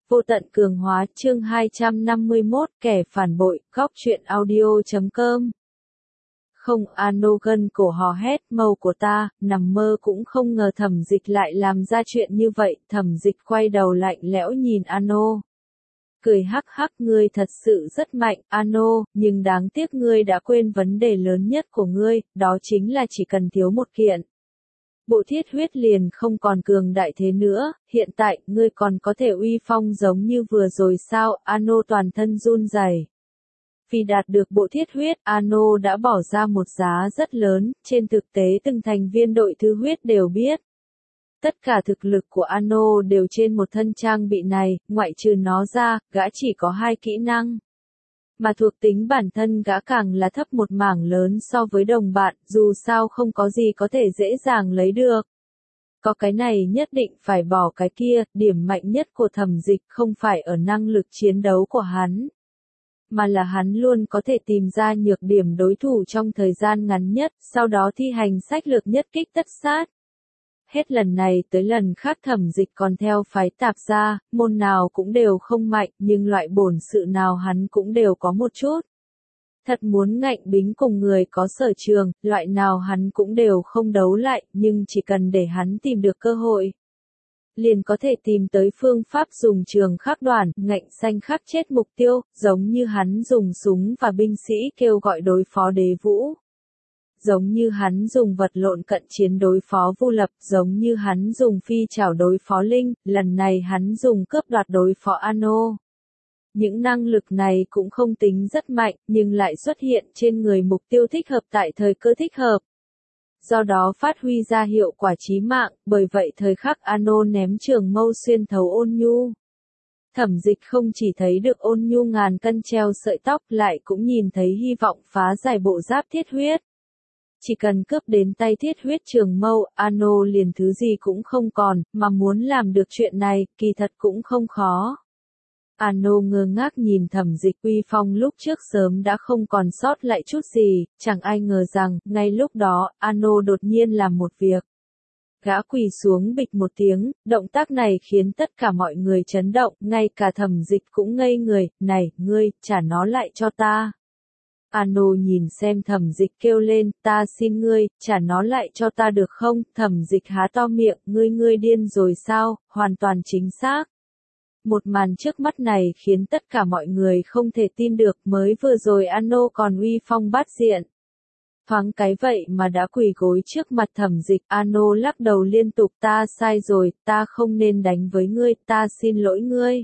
Vô tận cường hóa chương 251 kẻ phản bội, góc truyện audio.com. Không, Ano gân cổ hò hét, mâu của ta, nằm mơ cũng không ngờ Thẩm Dịch lại làm ra chuyện như vậy. Thẩm Dịch quay đầu lạnh lẽo nhìn Ano. Cười hắc hắc, ngươi thật sự rất mạnh, Ano, nhưng đáng tiếc ngươi đã quên vấn đề lớn nhất của ngươi, đó chính là chỉ cần thiếu một kiện. Bộ thiết huyết liền không còn cường đại thế nữa, hiện tại, ngươi còn có thể uy phong giống như vừa rồi sao, Ano toàn thân run rẩy. Vì đạt được bộ thiết huyết, Ano đã bỏ ra một giá rất lớn, trên thực tế từng thành viên đội thứ huyết đều biết. Tất cả thực lực của Ano đều trên một thân trang bị này, ngoại trừ nó ra, gã chỉ có 2 kỹ năng. Mà thuộc tính bản thân gã càng là thấp một mảng lớn so với đồng bạn, dù sao không có gì có thể dễ dàng lấy được. Có cái này nhất định phải bỏ cái kia, điểm mạnh nhất của Thẩm Dịch không phải ở năng lực chiến đấu của hắn, mà là hắn luôn có thể tìm ra nhược điểm đối thủ trong thời gian ngắn nhất, sau đó thi hành sách lược nhất kích tất sát. Hết lần này tới lần khác Thẩm Dịch còn theo phái tạp gia, môn nào cũng đều không mạnh, nhưng loại bổn sự nào hắn cũng đều có một chút. Thật muốn ngạnh bính cùng người có sở trường, loại nào hắn cũng đều không đấu lại, nhưng chỉ cần để hắn tìm được cơ hội, liền có thể tìm tới phương pháp dùng trường khắc đoàn, ngạnh xanh khắc chết mục tiêu, giống như hắn dùng súng và binh sĩ kêu gọi đối phó Đế Vũ. Giống như hắn dùng vật lộn cận chiến đối phó Vu Lập, giống như hắn dùng phi chảo đối phó Linh, lần này hắn dùng cướp đoạt đối phó Ano. Những năng lực này cũng không tính rất mạnh, nhưng lại xuất hiện trên người mục tiêu thích hợp tại thời cơ thích hợp. Do đó phát huy ra hiệu quả chí mạng, bởi vậy thời khắc Ano ném trường mâu xuyên thấu Ôn Nhu. Thẩm Dịch không chỉ thấy được Ôn Nhu ngàn cân treo sợi tóc, lại cũng nhìn thấy hy vọng phá giải bộ giáp thiết huyết. Chỉ cần cướp đến tay thiết huyết trường mâu, Ano liền thứ gì cũng không còn, mà muốn làm được chuyện này, kỳ thật cũng không khó. Ano ngơ ngác nhìn Thẩm Dịch uy phong lúc trước sớm đã không còn sót lại chút gì, chẳng ai ngờ rằng, ngay lúc đó, Ano đột nhiên làm một việc. Gã quỳ xuống bịch một tiếng, động tác này khiến tất cả mọi người chấn động, ngay cả Thẩm Dịch cũng ngây người, này, ngươi, trả nó lại cho ta. Ano nhìn xem Thẩm Dịch kêu lên, ta xin ngươi, trả nó lại cho ta được không? Thẩm Dịch há to miệng, ngươi điên rồi sao? Hoàn toàn chính xác. Một màn trước mắt này khiến tất cả mọi người không thể tin được, mới vừa rồi Ano còn uy phong bát diện. Thoáng cái vậy mà đã quỳ gối trước mặt Thẩm Dịch, Ano lắc đầu liên tục, ta sai rồi, ta không nên đánh với ngươi, ta xin lỗi ngươi.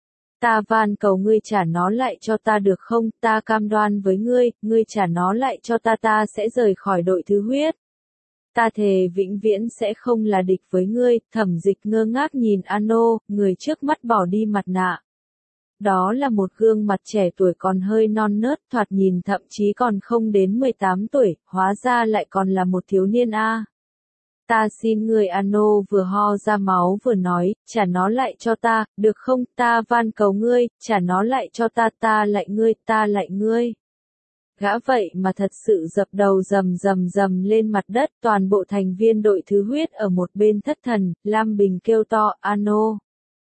Ta van cầu ngươi trả nó lại cho ta được không, ta cam đoan với ngươi, ngươi trả nó lại cho ta sẽ rời khỏi đội thứ huyết. Ta thề vĩnh viễn sẽ không là địch với ngươi. Thẩm Dịch ngơ ngác nhìn Ano, người trước mắt bỏ đi mặt nạ. Đó là một gương mặt trẻ tuổi còn hơi non nớt, thoạt nhìn thậm chí còn không đến 18 tuổi, hóa ra lại còn là một thiếu niên a. Ta xin người, Ano vừa ho ra máu vừa nói, trả nó lại cho ta, được không, ta van cầu ngươi, trả nó lại cho ta lại ngươi, ta lại ngươi. Gã vậy mà thật sự dập đầu rầm lên mặt đất, toàn bộ thành viên đội thứ huyết ở một bên thất thần, Lam Bình kêu to, Ano.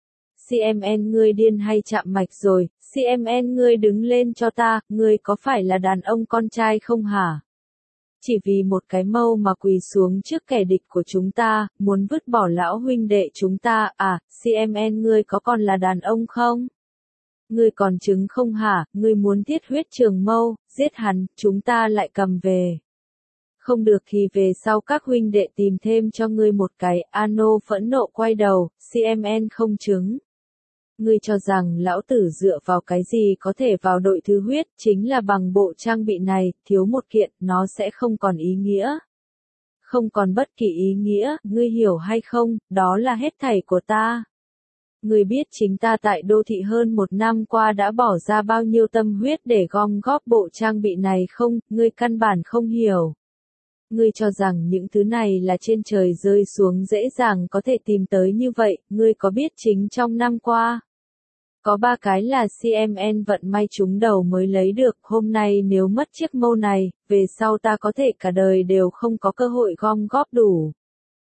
CMN ngươi điên hay chạm mạch rồi, CMN ngươi đứng lên cho ta, ngươi có phải là đàn ông con trai không hả? Chỉ vì một cái mâu mà quỳ xuống trước kẻ địch của chúng ta, muốn vứt bỏ lão huynh đệ chúng ta, à, CMN ngươi có còn là đàn ông không? Ngươi còn chứng không hả, ngươi muốn thiết huyết trường mâu, giết hắn, chúng ta lại cầm về. Không được thì về sau các huynh đệ tìm thêm cho ngươi một cái, Ano phẫn nộ quay đầu, CMN không chứng. Ngươi cho rằng lão tử dựa vào cái gì có thể vào đội thứ huyết, chính là bằng bộ trang bị này, thiếu một kiện, nó sẽ không còn ý nghĩa. Không còn bất kỳ ý nghĩa, ngươi hiểu hay không, đó là hết thảy của ta. Ngươi biết chính ta tại đô thị hơn 1 năm qua đã bỏ ra bao nhiêu tâm huyết để gom góp bộ trang bị này không, ngươi căn bản không hiểu. Ngươi cho rằng những thứ này là trên trời rơi xuống dễ dàng có thể tìm tới như vậy, ngươi có biết chính trong năm qua? Có 3 cái là CMN vận may trúng đầu mới lấy được, hôm nay nếu mất chiếc mâu này, về sau ta có thể cả đời đều không có cơ hội gom góp đủ.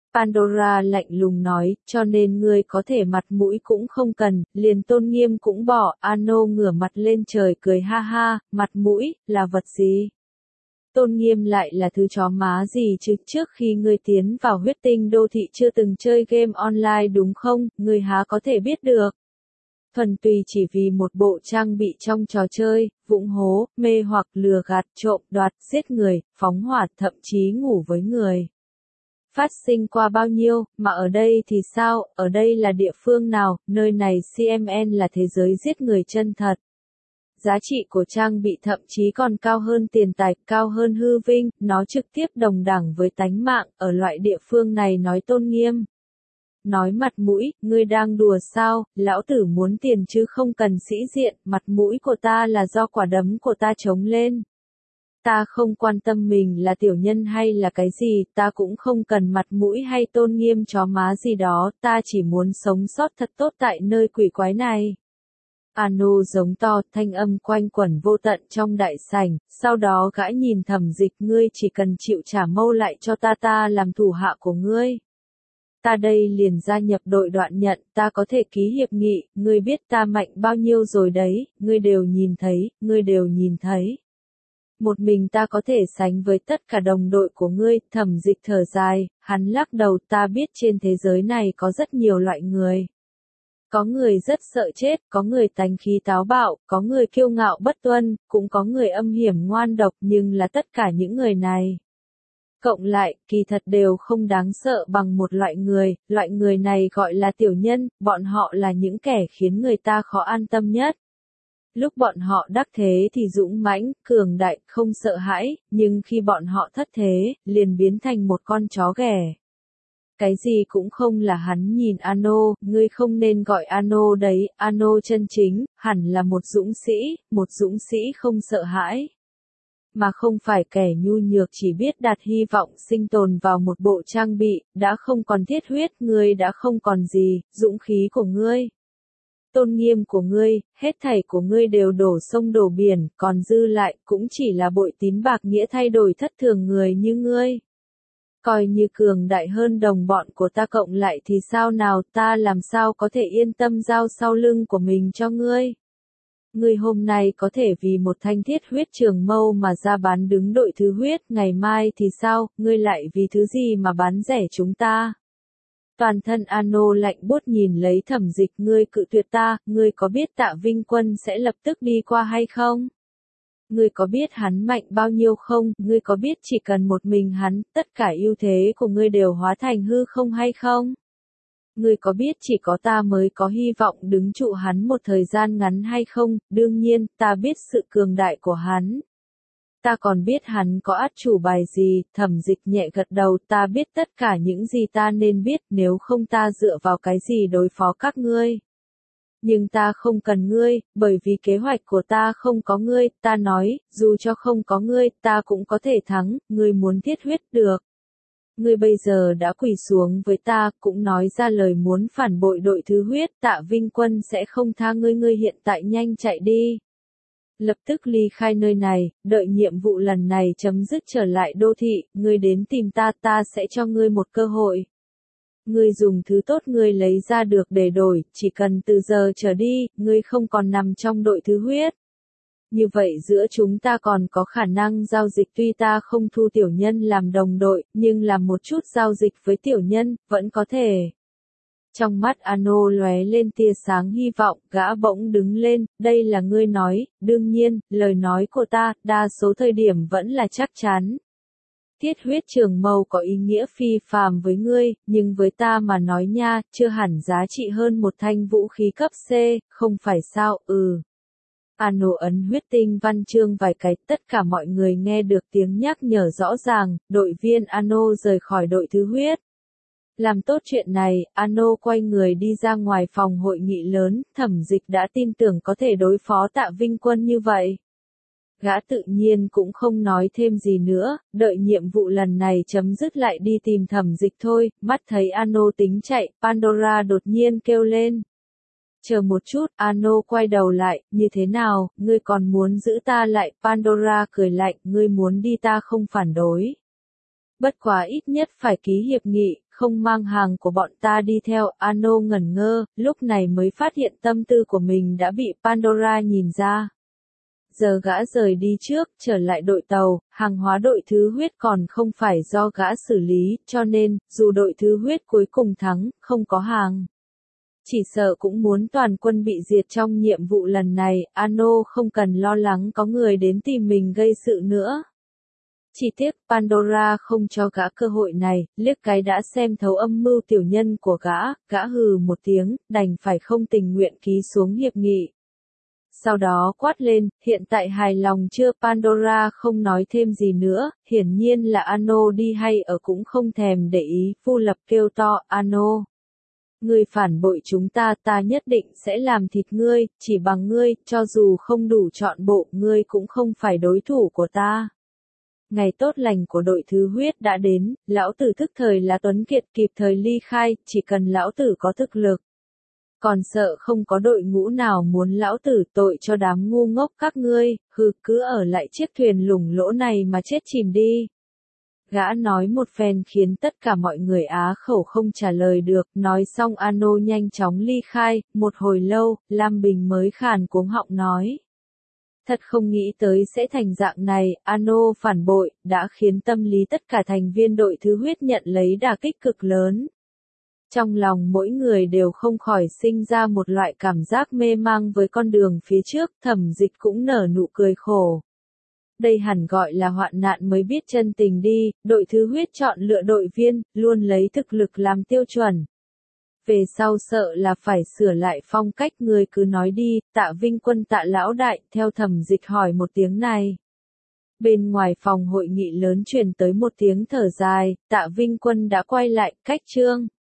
Pandora lạnh lùng nói, cho nên ngươi có thể mặt mũi cũng không cần, liền tôn nghiêm cũng bỏ. Ano ngửa mặt lên trời cười ha ha, mặt mũi, là vật gì? Tôn nghiêm lại là thứ chó má gì chứ? Trước khi ngươi tiến vào huyết tinh đô thị chưa từng chơi game online đúng không? Ngươi há có thể biết được. Thuần tùy chỉ vì một bộ trang bị trong trò chơi, vụng hố, mê hoặc, lừa gạt, trộm, đoạt, giết người, phóng hỏa, thậm chí ngủ với người. Phát sinh qua bao nhiêu, mà ở đây thì sao, ở đây là địa phương nào, nơi này CMN là thế giới giết người chân thật. Giá trị của trang bị thậm chí còn cao hơn tiền tài, cao hơn hư vinh, nó trực tiếp đồng đẳng với tánh mạng, ở loại địa phương này nói tôn nghiêm. Nói mặt mũi, ngươi đang đùa sao, lão tử muốn tiền chứ không cần sĩ diện, mặt mũi của ta là do quả đấm của ta chống lên. Ta không quan tâm mình là tiểu nhân hay là cái gì, ta cũng không cần mặt mũi hay tôn nghiêm chó má gì đó, ta chỉ muốn sống sót thật tốt tại nơi quỷ quái này. Ano giống to, thanh âm quanh quẩn vô tận trong đại sảnh, sau đó gã nhìn Thẩm Dịch, ngươi chỉ cần chịu trả mâu lại cho ta làm thủ hạ của ngươi. Ta đây liền gia nhập đội đoạn nhận, ta có thể ký hiệp nghị, ngươi biết ta mạnh bao nhiêu rồi đấy, ngươi đều nhìn thấy. Một mình ta có thể sánh với tất cả đồng đội của ngươi. Thẩm Dịch thở dài, hắn lắc đầu, ta biết trên thế giới này có rất nhiều loại người. Có người rất sợ chết, có người tánh khí táo bạo, có người kiêu ngạo bất tuân, cũng có người âm hiểm ngoan độc, nhưng là tất cả những người này. Cộng lại, kỳ thật đều không đáng sợ bằng một loại người này gọi là tiểu nhân, bọn họ là những kẻ khiến người ta khó an tâm nhất. Lúc bọn họ đắc thế thì dũng mãnh, cường đại, không sợ hãi, nhưng khi bọn họ thất thế, liền biến thành một con chó ghẻ. Cái gì cũng không là. Hắn nhìn Ano, ngươi không nên gọi Ano đấy, Ano chân chính, hẳn là một dũng sĩ không sợ hãi. Mà không phải kẻ nhu nhược chỉ biết đặt hy vọng sinh tồn vào một bộ trang bị, đã không còn thiết huyết, ngươi đã không còn gì, dũng khí của ngươi. Tôn nghiêm của ngươi, hết thảy của ngươi đều đổ sông đổ biển, còn dư lại cũng chỉ là bội tín bạc nghĩa thay đổi thất thường người như ngươi. Coi như cường đại hơn đồng bọn của ta cộng lại thì sao nào, ta làm sao có thể yên tâm giao sau lưng của mình cho ngươi. Ngươi hôm nay có thể vì một thanh thiết huyết trường mâu mà ra bán đứng đội thứ huyết, ngày mai thì sao, ngươi lại vì thứ gì mà bán rẻ chúng ta. Toàn thân Ano lạnh buốt nhìn lấy Thẩm Dịch, ngươi cự tuyệt ta, ngươi có biết Tạ Vinh Quân sẽ lập tức đi qua hay không? Ngươi có biết hắn mạnh bao nhiêu không? Ngươi có biết chỉ cần một mình hắn, tất cả ưu thế của ngươi đều hóa thành hư không hay không? Ngươi có biết chỉ có ta mới có hy vọng đứng trụ hắn một thời gian ngắn hay không? Đương nhiên, ta biết sự cường đại của hắn. Ta còn biết hắn có át chủ bài gì. Thẩm Dịch nhẹ gật đầu, ta biết tất cả những gì ta nên biết, nếu không ta dựa vào cái gì đối phó các ngươi. Nhưng ta không cần ngươi, bởi vì kế hoạch của ta không có ngươi, ta nói, dù cho không có ngươi, ta cũng có thể thắng, ngươi muốn thiết huyết được. Ngươi bây giờ đã quỳ xuống với ta, cũng nói ra lời muốn phản bội đội thứ huyết, Tạ Vinh Quân sẽ không tha ngươi, ngươi hiện tại nhanh chạy đi. Lập tức ly khai nơi này, đợi nhiệm vụ lần này chấm dứt trở lại đô thị, ngươi đến tìm ta, ta sẽ cho ngươi một cơ hội. Ngươi dùng thứ tốt ngươi lấy ra được để đổi, chỉ cần từ giờ trở đi, ngươi không còn nằm trong đội thứ huyết. Như vậy giữa chúng ta còn có khả năng giao dịch, tuy ta không thu tiểu nhân làm đồng đội, nhưng làm một chút giao dịch với tiểu nhân, vẫn có thể. Trong mắt Ano lóe lên tia sáng hy vọng, gã bỗng đứng lên, đây là ngươi nói, đương nhiên, lời nói của ta, đa số thời điểm vẫn là chắc chắn. Thiết huyết trường mâu có ý nghĩa phi phàm với ngươi, nhưng với ta mà nói nha, chưa hẳn giá trị hơn một thanh vũ khí cấp C, không phải sao, Ano ấn huyết tinh văn chương vài cái, tất cả mọi người nghe được tiếng nhắc nhở rõ ràng, đội viên Ano rời khỏi đội thứ huyết. Làm tốt chuyện này, Ano quay người đi ra ngoài phòng hội nghị lớn, Thẩm Dịch đã tin tưởng có thể đối phó Tạ Vinh Quân như vậy. Gã tự nhiên cũng không nói thêm gì nữa, đợi nhiệm vụ lần này chấm dứt lại đi tìm Thẩm Dịch thôi. Mắt thấy Ano tính chạy, Pandora đột nhiên kêu lên. Chờ một chút, Ano quay đầu lại, như thế nào, ngươi còn muốn giữ ta lại? Pandora cười lạnh, ngươi muốn đi ta không phản đối. Bất quá ít nhất phải ký hiệp nghị, không mang hàng của bọn ta đi theo. Ano ngẩn ngơ, lúc này mới phát hiện tâm tư của mình đã bị Pandora nhìn ra. Giờ gã rời đi trước, trở lại đội tàu, hàng hóa đội thứ huyết còn không phải do gã xử lý, cho nên, dù đội thứ huyết cuối cùng thắng, không có hàng. Chỉ sợ cũng muốn toàn quân bị diệt trong nhiệm vụ lần này, Ano không cần lo lắng có người đến tìm mình gây sự nữa. Chỉ tiếc Pandora không cho gã cơ hội này, liếc cái đã xem thấu âm mưu tiểu nhân của gã hừ một tiếng, đành phải không tình nguyện ký xuống hiệp nghị. Sau đó quát lên, hiện tại hài lòng chưa? Pandora không nói thêm gì nữa, hiển nhiên là Ano đi hay ở cũng không thèm để ý, Vu Lập kêu to, Ano. Ngươi phản bội chúng ta, ta nhất định sẽ làm thịt ngươi, chỉ bằng ngươi, cho dù không đủ trọn bộ, ngươi cũng không phải đối thủ của ta. Ngày tốt lành của đội thứ huyết đã đến, lão tử thức thời là tuấn kiệt kịp thời ly khai, chỉ cần lão tử có thực lực. Còn sợ không có đội ngũ nào muốn lão tử tội cho đám ngu ngốc các ngươi, cứ ở lại chiếc thuyền lủng lỗ này mà chết chìm đi. Gã nói một phen khiến tất cả mọi người á khẩu không trả lời được, nói xong Ano nhanh chóng ly khai, một hồi lâu, Lam Bình mới khàn cuống họng nói. Thật không nghĩ tới sẽ thành dạng này, Ano phản bội, đã khiến tâm lý tất cả thành viên đội thứ huyết nhận lấy đả kích cực lớn. Trong lòng mỗi người đều không khỏi sinh ra một loại cảm giác mê mang với con đường phía trước, Thẩm Dịch cũng nở nụ cười khổ. Đây hẳn gọi là hoạn nạn mới biết chân tình đi, đội thứ huyết chọn lựa đội viên, luôn lấy thực lực làm tiêu chuẩn. Về sau sợ là phải sửa lại phong cách, người cứ nói đi, Tạ Vinh Quân Tạ lão đại, theo Thẩm Dịch hỏi một tiếng này. Bên ngoài phòng hội nghị lớn truyền tới một tiếng thở dài, Tạ Vinh Quân đã quay lại, cách chương.